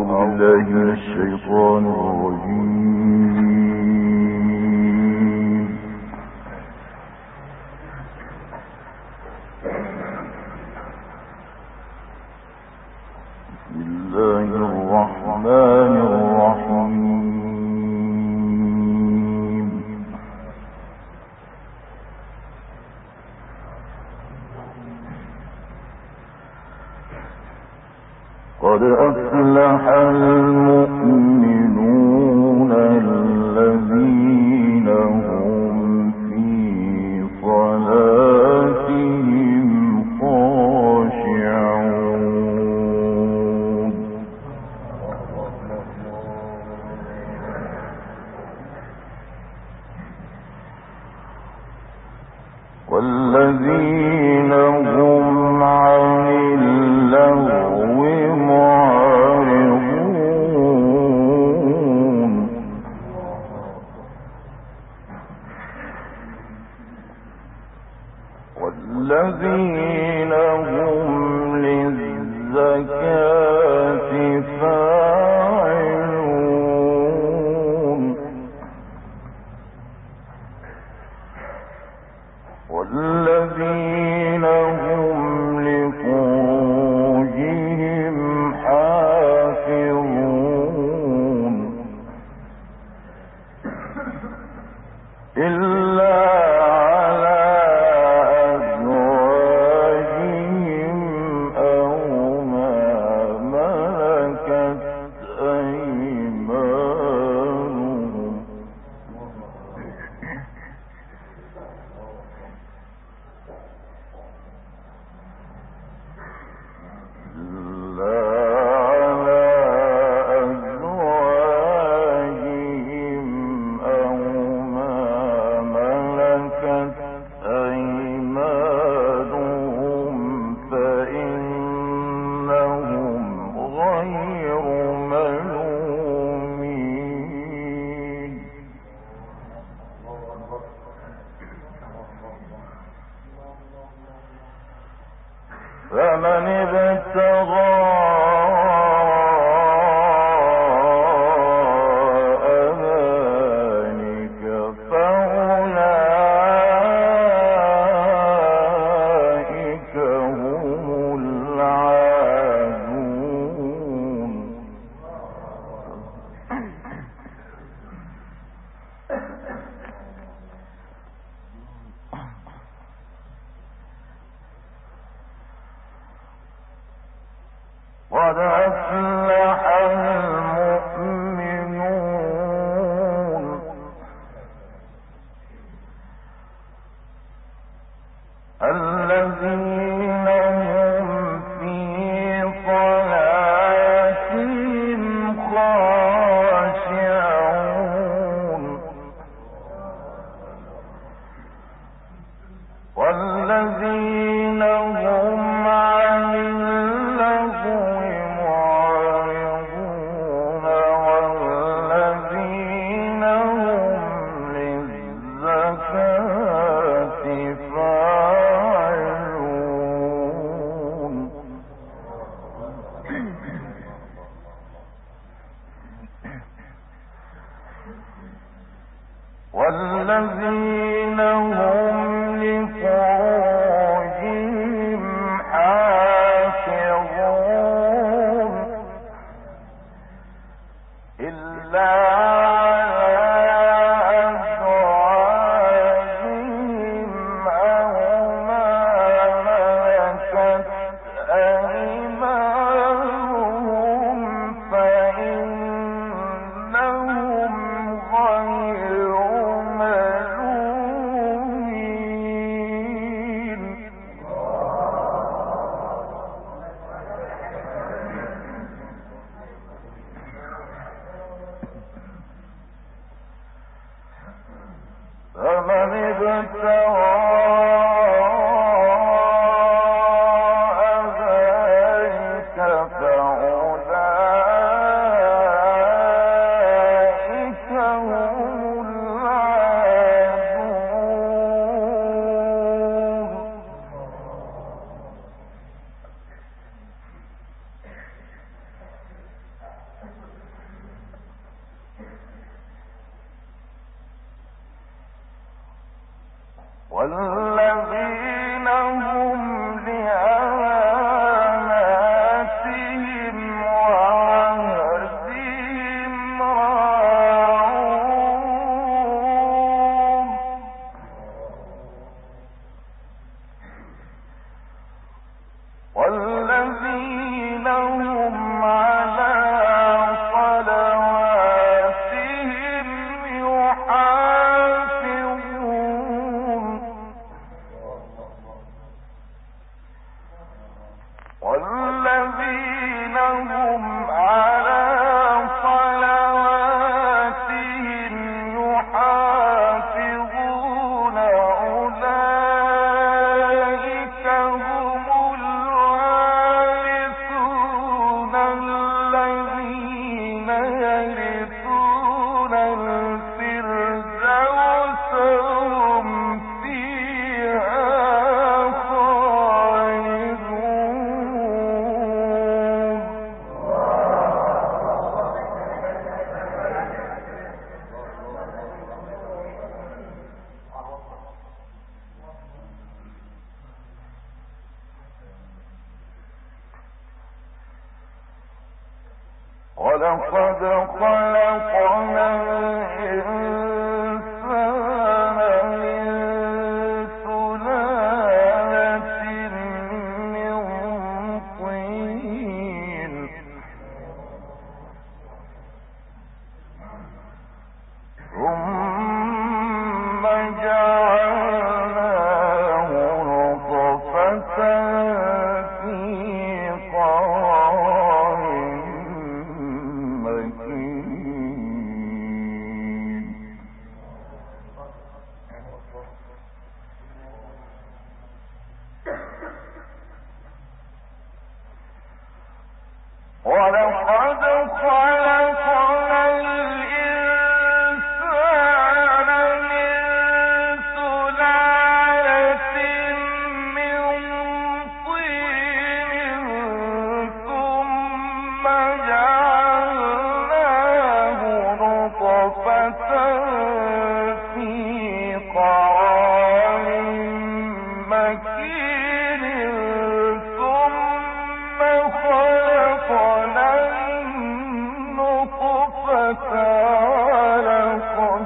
بالله من الشيطان الرجيم. بسم الله الرحمن الرحيم. قد أفلح المؤمنون الذين هم في صلاتهم خاشعون. والذين هم عن اللغو معرضون. والذين هم للزكاة فاعلون. والذين هم لفروجهم حافظون إلا على أزواجهم أو ما ملكت أيمانهم فمن ابتغى ذلك فأولئك هم العادون. قد أفلح المؤمنون الذين هم في صلاتهم خاشعون. والذين هم عن اللغو معرضون. والذين هم للزكاة فاعلون. والذين هم لفروجهم حافظون إلا على أزواجهم أو ما ملكت أيمانهم فإنهم غير ملومين. فمن ابتغى ذلك فأولئك هم العادون. والذين هم لأماناتهم وعهدهم راعون والذين هم على صلواتهم يحافظون والذين هم على صلواتهم يحافظون أولئك هم الوارثون الذين يرثون الفردوس هم فيها خالدون ولقد خلقنا الإنسان من سلالة من طين ثم جعلناه نطفة في قرار مكين ولقد خلقنا الإنسان من سلالة من طين ثم جعلناه نطفة في قرار مكين ثم خلقنا النطفة علقة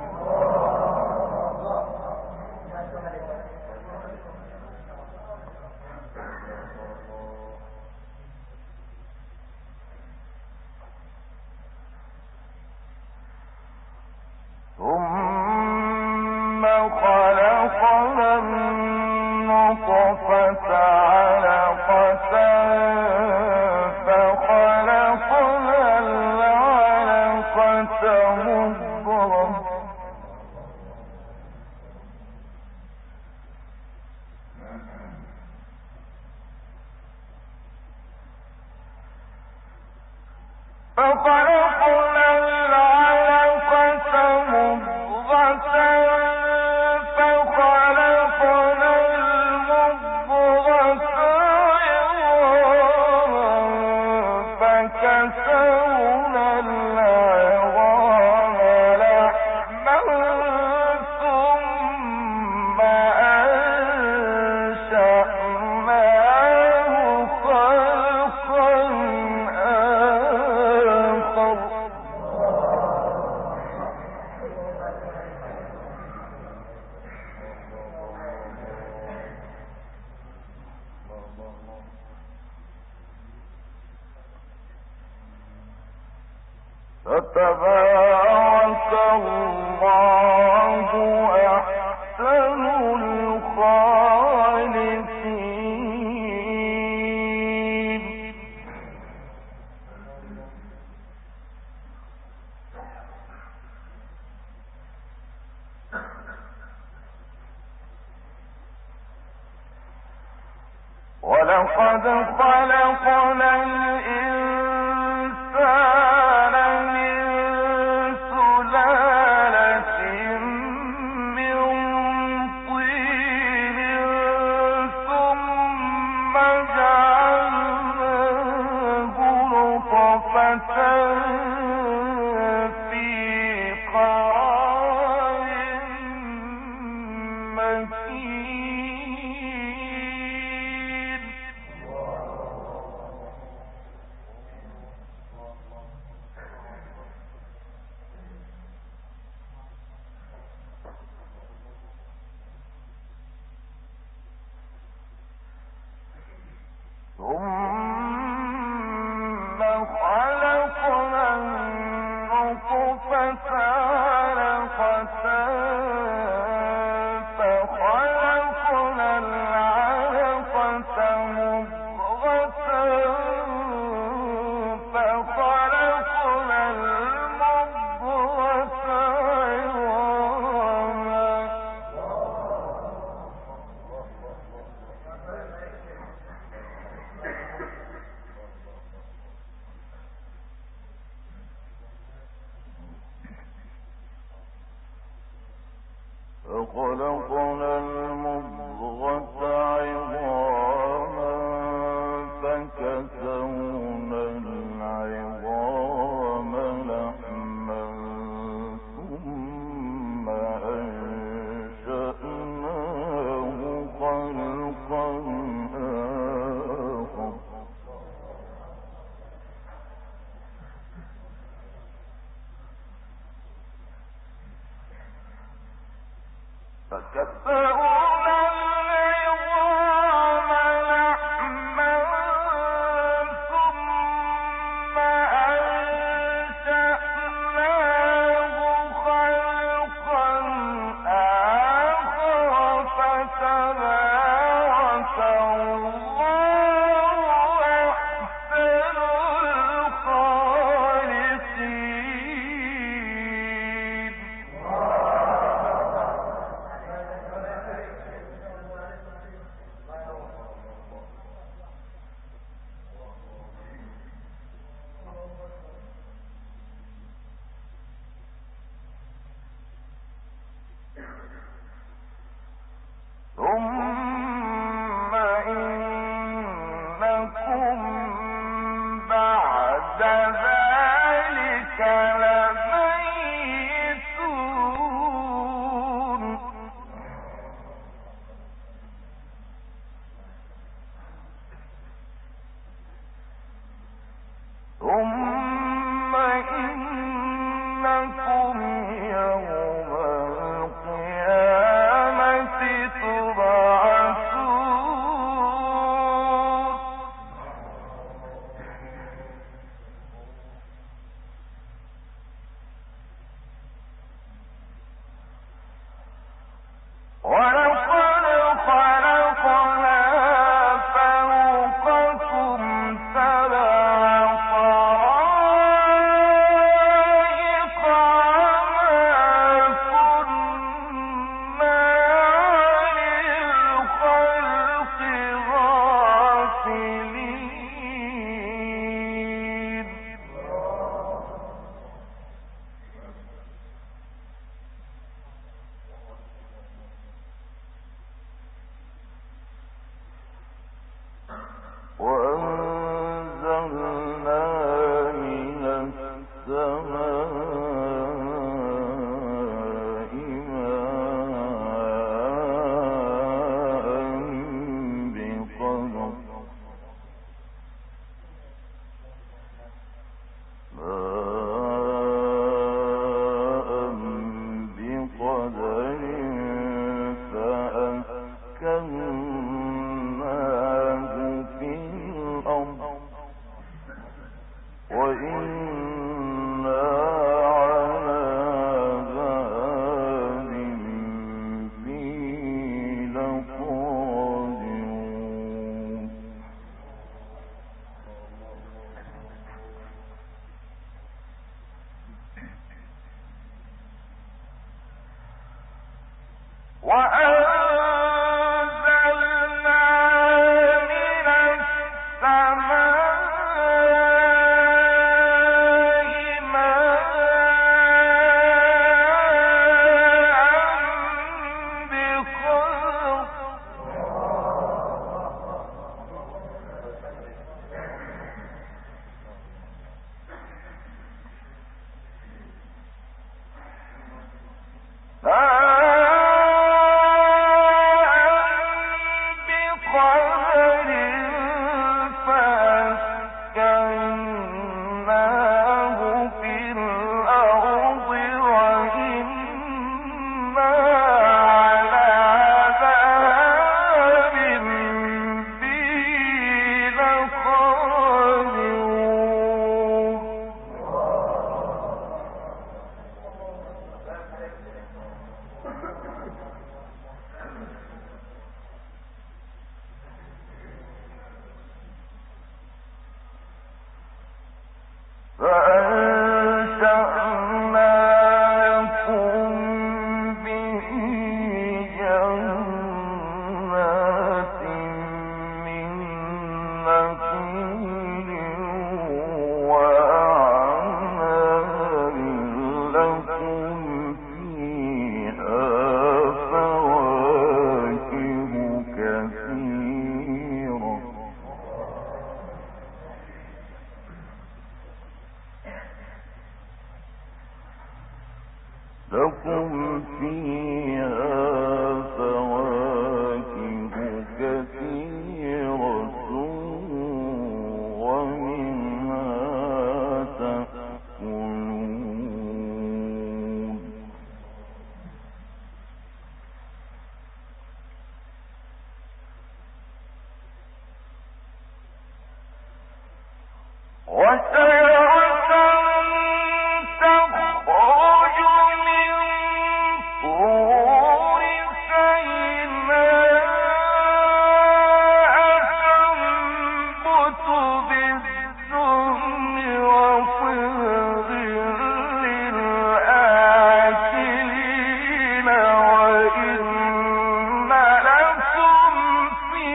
ثم خلقنا النطفة علقة فخلقنا العلقة مضغة فخلقنا العلقة مضغة فخلقنا المضغة عظاما فكسونا العظام لحما ثم أنشأناه خلقا آخر فتبارك الله أحسن الخالقين ولقد خلقنا الإنسان من سلالة من طين ثم جعلناه نطفة في قرار مكين لكم فيها فواكه كثيرة ومنها تأكلون وشجرة تخرج من طور سيناء تنبت بالدهن وصبغ للآكلين وإن لكم في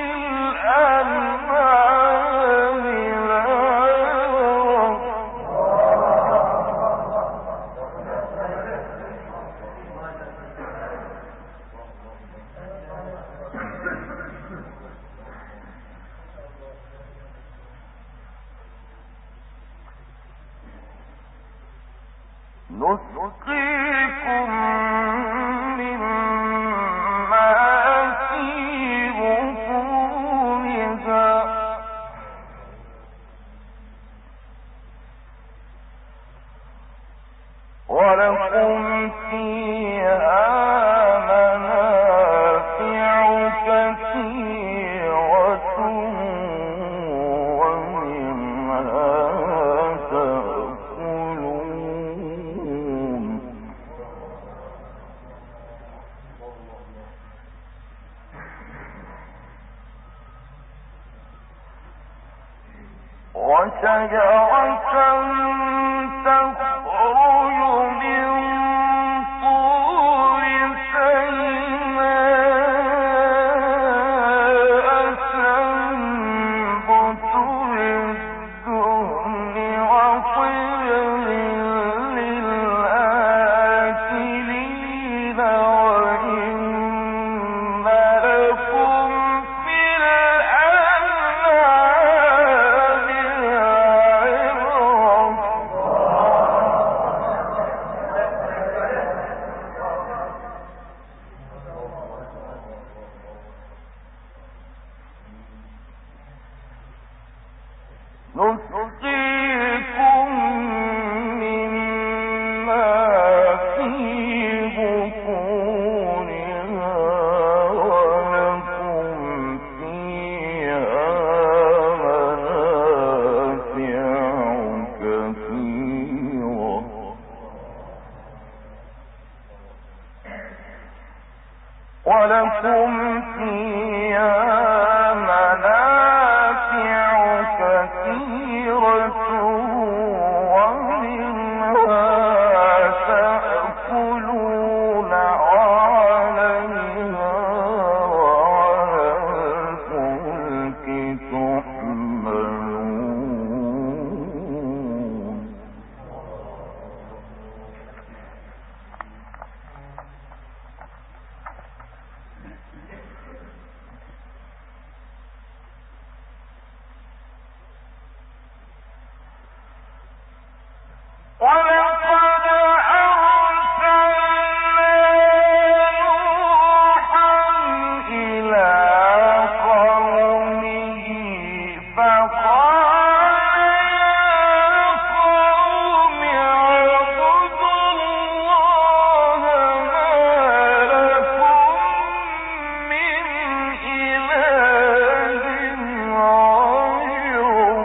الأنعام لعبرة نسقيكم مما في بطونها ولكم فيها منافع كثيرة ومنها تأكلون وشجرة تخرج من طور سيناء تنبت بالدهن وصبغ للآكلين وإن لكم في الأنعام نسقيكم مما في بطونها ولكم فيها منافع كثيرة ولكم فيها منافع كثيرة ومنها تأكلون وعليها وعلى الفلك تحملون ولقد أرسلنا نوحا إلى قومه فقال يا قوم اعبدوا الله ما لكم من إله غيره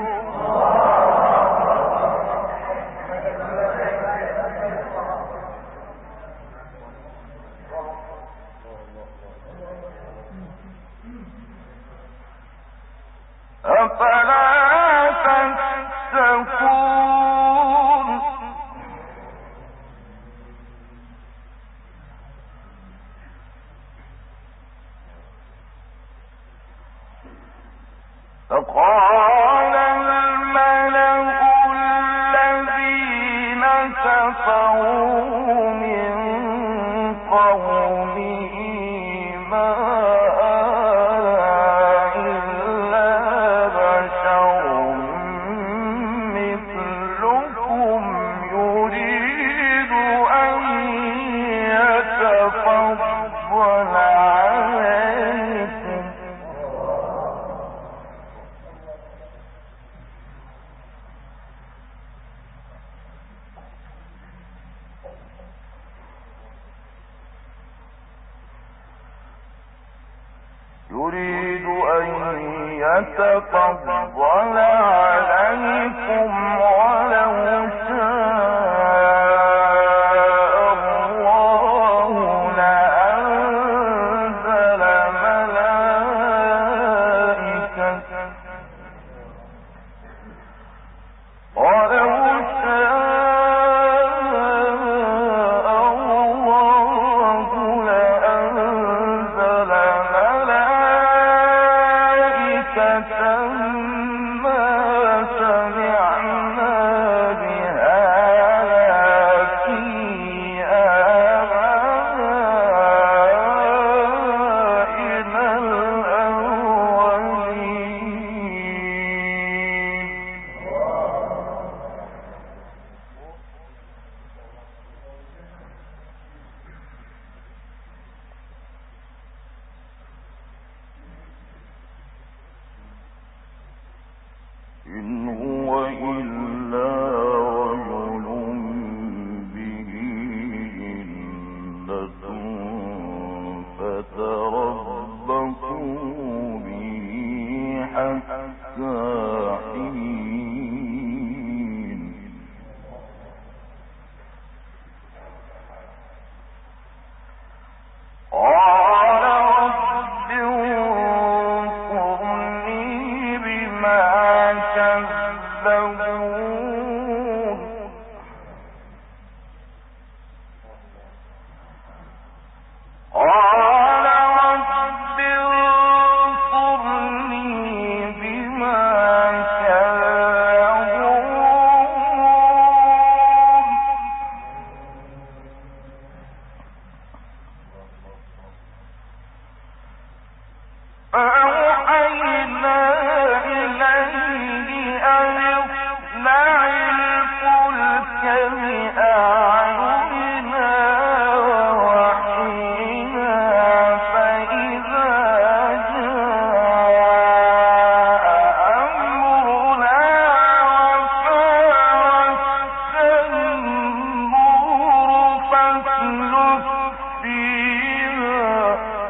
أفلا تتقون فقال الملأ الذين كفروا من قومه ما إلا بشر مثلكم يريد أن يريد أن يتفضل عليكم ولو شاء الله لأنزل ملائكة إن هو إلا رجل به جنة فتربصوا به حتى حين قال رب انصرني بما كذبون قال رب انصرني بما كذبون فأوحينا إليه أن اصنع الفلك بأعيننا ووحينا فإذا جاء أمرنا وفارت النور فاسلك فيها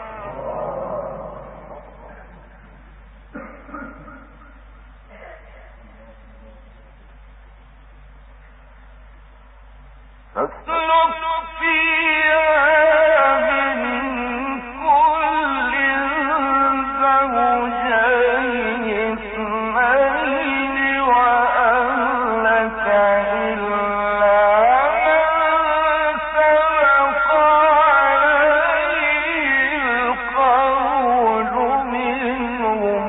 من كل زوجين اثنين وأهلك إلا من سبق عليه القول منهم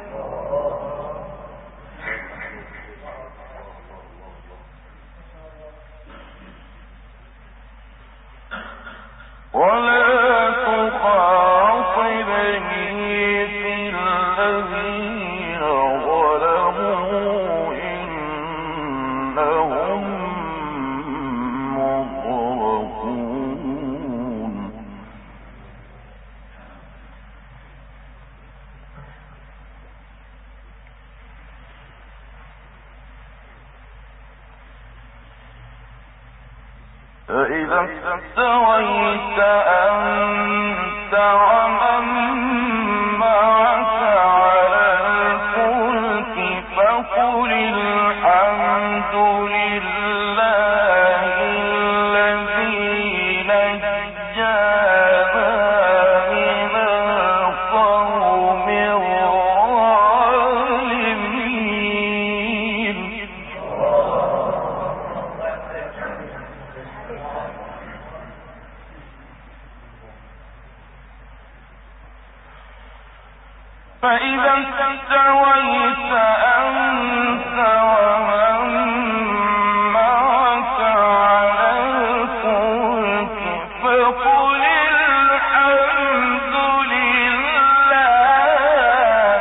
ولا تخاطبني في الذين ظلموا إنهم مغرقون فإذا استويت أنت ومن معك على الفلك فقل الحمد لله الذي نجانا من القوم الظالمين فإذا استويت أنت ومن معك على الفلك فقل الحمد لله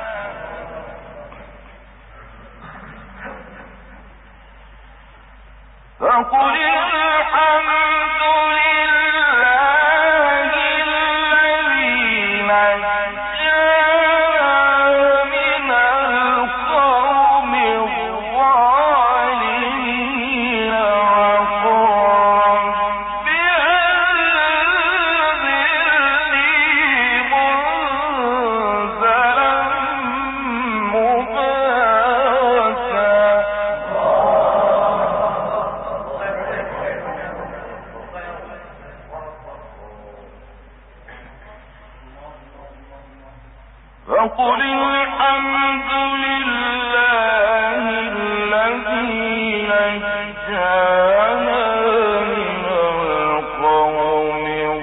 فقل الحمد لله الذي من القوم الظالمين وقل بأنذرني منذرا وقل الحمد لله الذي نجانا من القوم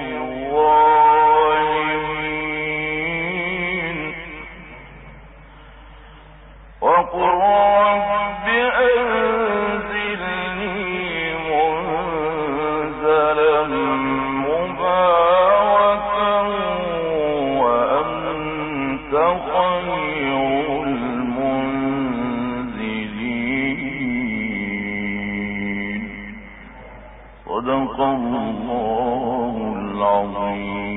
الظالمين وقل رب أنزلني منزلا مباركا وأنت خير المنزلين. صدق الله العظيم.